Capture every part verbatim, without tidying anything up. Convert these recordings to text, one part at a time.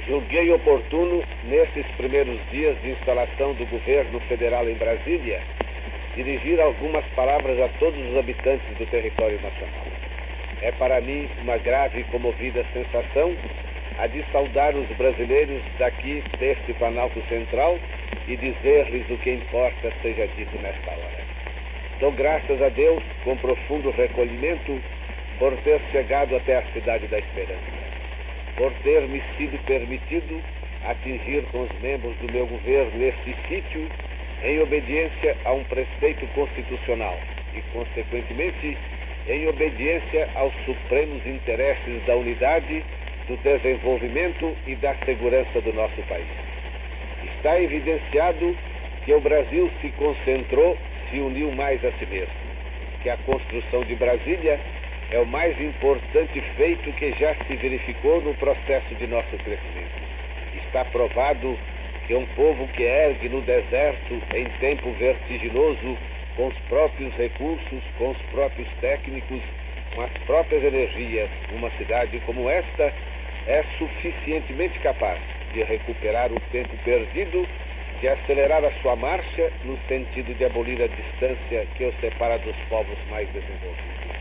Julguei oportuno, nesses primeiros dias de instalação do governo federal em Brasília, dirigir algumas palavras a todos os habitantes do território nacional. É para mim uma grave e comovida sensação a de saudar os brasileiros daqui deste Planalto Central e dizer-lhes o que importa seja dito nesta hora. Dou graças a Deus, com profundo recolhimento, por ter chegado até a cidade da Esperança, por ter me sido permitido atingir com os membros do meu governo este sítio em obediência a um preceito constitucional e, consequentemente, em obediência aos supremos interesses da unidade, do desenvolvimento e da segurança do nosso país. Está evidenciado que o Brasil se concentrou, se uniu mais a si mesmo, que a construção de Brasília é o mais importante feito que já se verificou no processo de nosso crescimento. Está provado que um povo que ergue no deserto, em tempo vertiginoso, com os próprios recursos, com os próprios técnicos, com as próprias energias, uma cidade como esta, é suficientemente capaz de recuperar o tempo perdido, de acelerar a sua marcha no sentido de abolir a distância que o separa dos povos mais desenvolvidos.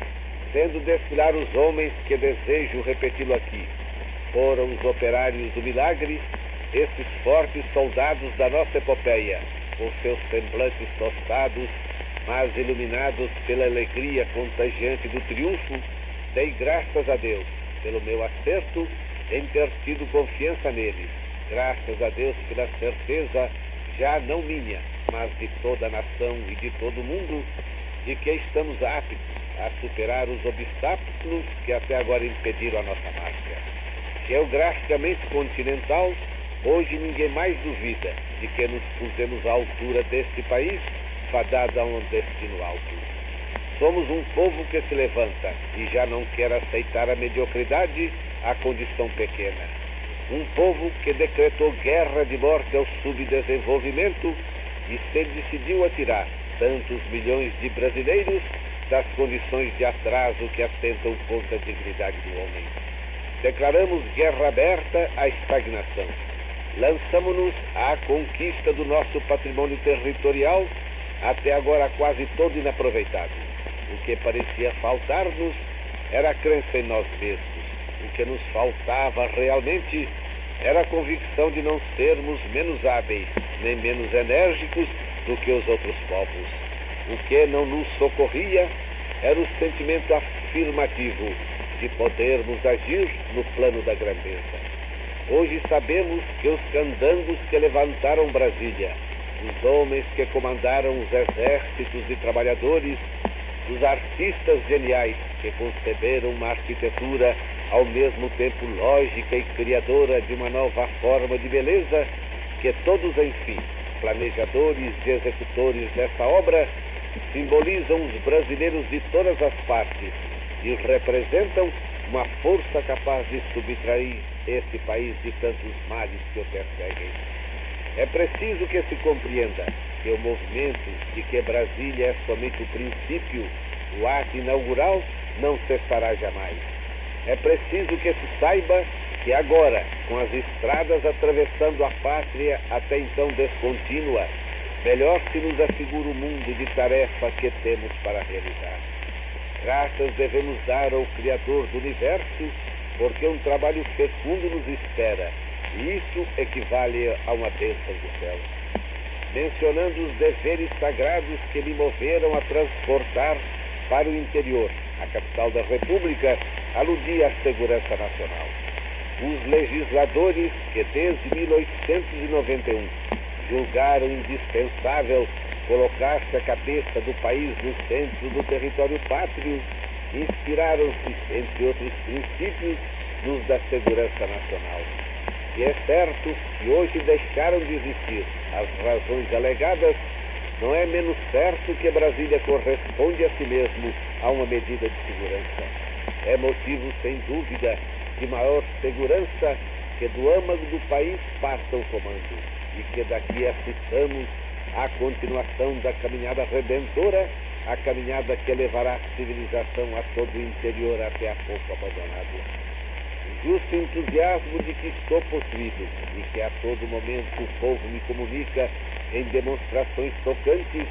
Vendo desfilar os homens que desejo repeti-lo aqui, foram os operários do milagre, esses fortes soldados da nossa epopeia, com seus semblantes tostados, mas iluminados pela alegria contagiante do triunfo, dei graças a Deus pelo meu acerto em ter tido confiança neles, graças a Deus pela certeza, já não minha, mas de toda a nação e de todo o mundo, de que estamos aptos a superar os obstáculos que até agora impediram a nossa marcha. Geograficamente continental, hoje ninguém mais duvida de que nos pusemos à altura deste país, fadado a um destino alto. Somos um povo que se levanta e já não quer aceitar a mediocridade, a condição pequena. Um povo que decretou guerra de morte ao subdesenvolvimento e se decidiu a tirar tantos milhões de brasileiros das condições de atraso que atentam contra a dignidade do homem. Declaramos guerra aberta à estagnação. Lançamo-nos à conquista do nosso patrimônio territorial, até agora quase todo inaproveitado. O que parecia faltar-nos era a crença em nós mesmos. O que nos faltava realmente era a convicção de não sermos menos hábeis, nem menos enérgicos do que os outros povos. O que não nos socorria era o sentimento afirmativo de podermos agir no plano da grandeza. Hoje sabemos que os candangos que levantaram Brasília, os homens que comandaram os exércitos de trabalhadores, os artistas geniais que conceberam uma arquitetura ao mesmo tempo lógica e criadora de uma nova forma de beleza, que todos, enfim, planejadores e executores dessa obra, simbolizam os brasileiros de todas as partes e representam uma força capaz de subtrair este país de tantos males que o perseguem. É preciso que se compreenda que o movimento de que Brasília é somente o princípio, o ato inaugural, não cessará jamais. É preciso que se saiba que agora, com as estradas atravessando a pátria até então descontínua, melhor se nos assegura o mundo de tarefa que temos para realizar. Graças devemos dar ao Criador do Universo, porque um trabalho fecundo nos espera, e isso equivale a uma bênção do céu. Mencionando os deveres sagrados que me moveram a transportar para o interior, a capital da República, aludi à segurança nacional. Os legisladores que desde mil oitocentos e noventa e um julgaram indispensável colocar-se a cabeça do país no centro do território pátrio, inspiraram-se, entre outros princípios, nos da segurança nacional. E é certo que hoje deixaram de existir as razões alegadas, não é menos certo que Brasília corresponde a si mesmo a uma medida de segurança. É motivo, sem dúvida, de maior segurança que do âmago do país parta o comando e que daqui assistamos à continuação da caminhada redentora, a caminhada que levará a civilização a todo o interior até a pouco abandonado. Justo entusiasmo de que estou possuído e que a todo momento o povo me comunica em demonstrações tocantes,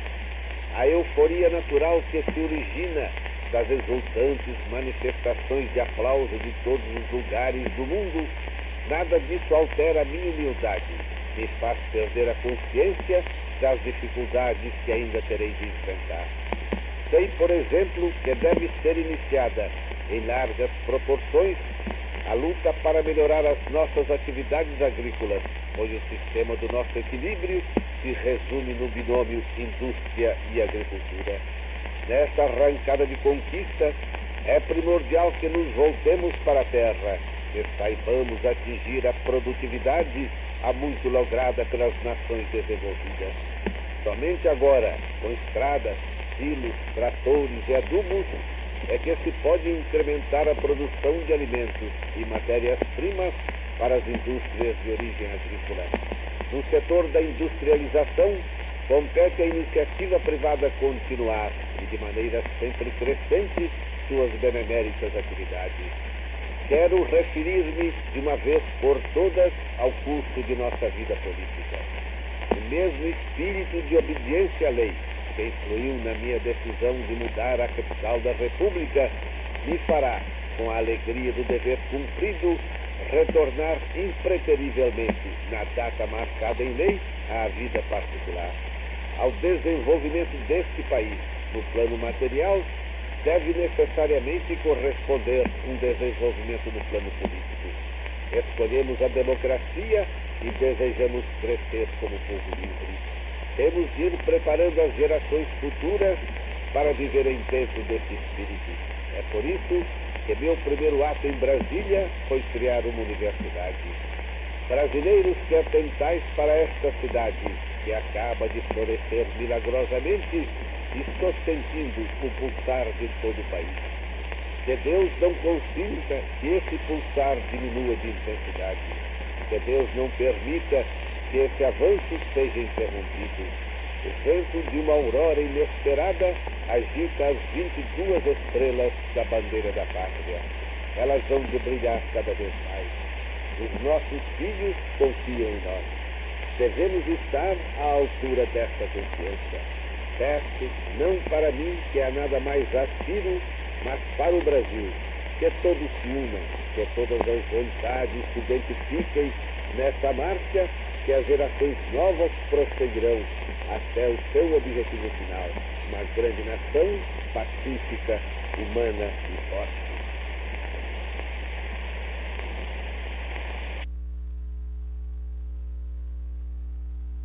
a euforia natural que se origina das exultantes manifestações de aplauso de todos os lugares do mundo, nada disso altera a minha humildade, me faz perder a consciência das dificuldades que ainda terei de enfrentar. Sei, por exemplo, que deve ser iniciada em largas proporções a luta para melhorar as nossas atividades agrícolas, pois o sistema do nosso equilíbrio se resume no binômio indústria e agricultura. Nesta arrancada de conquista, é primordial que nos voltemos para a terra, que saibamos atingir a produtividade há muito lograda pelas nações desenvolvidas. Somente agora, com estradas, silos, tratores e adubos, é que se pode incrementar a produção de alimentos e matérias-primas para as indústrias de origem agrícola. No setor da industrialização, compete à iniciativa privada continuar, e de maneira sempre crescente, suas beneméritas atividades. Quero referir-me, de uma vez por todas, ao curso de nossa vida política. O mesmo espírito de obediência à lei que influiu na minha decisão de mudar a capital da República me fará, com a alegria do dever cumprido, retornar impreterivelmente, na data marcada em lei, à vida particular. Ao desenvolvimento deste país, no plano material, deve necessariamente corresponder um desenvolvimento no plano político. Escolhemos a democracia e desejamos crescer como povo livre. Temos de ir preparando as gerações futuras para viverem dentro desse espírito. É por isso que meu primeiro ato em Brasília foi criar uma universidade. Brasileiros que atentais para esta cidade, que acaba de florescer milagrosamente, estou sentindo o pulsar de todo o país. Que Deus não consinta que esse pulsar diminua de intensidade. Que Deus não permita que esse avanço seja interrompido. O vento de uma aurora inesperada agita as vinte e duas estrelas da bandeira da pátria. Elas vão de brilhar cada vez mais. Os nossos filhos confiam em nós. Devemos estar à altura desta confiança. Peço, não para mim, que a nada mais aspiro, mas para o Brasil, que todos se unam, que todas as vontades se identifiquem nessa marcha, que as gerações novas prosseguirão até o seu objetivo final, uma grande nação pacífica, humana e forte.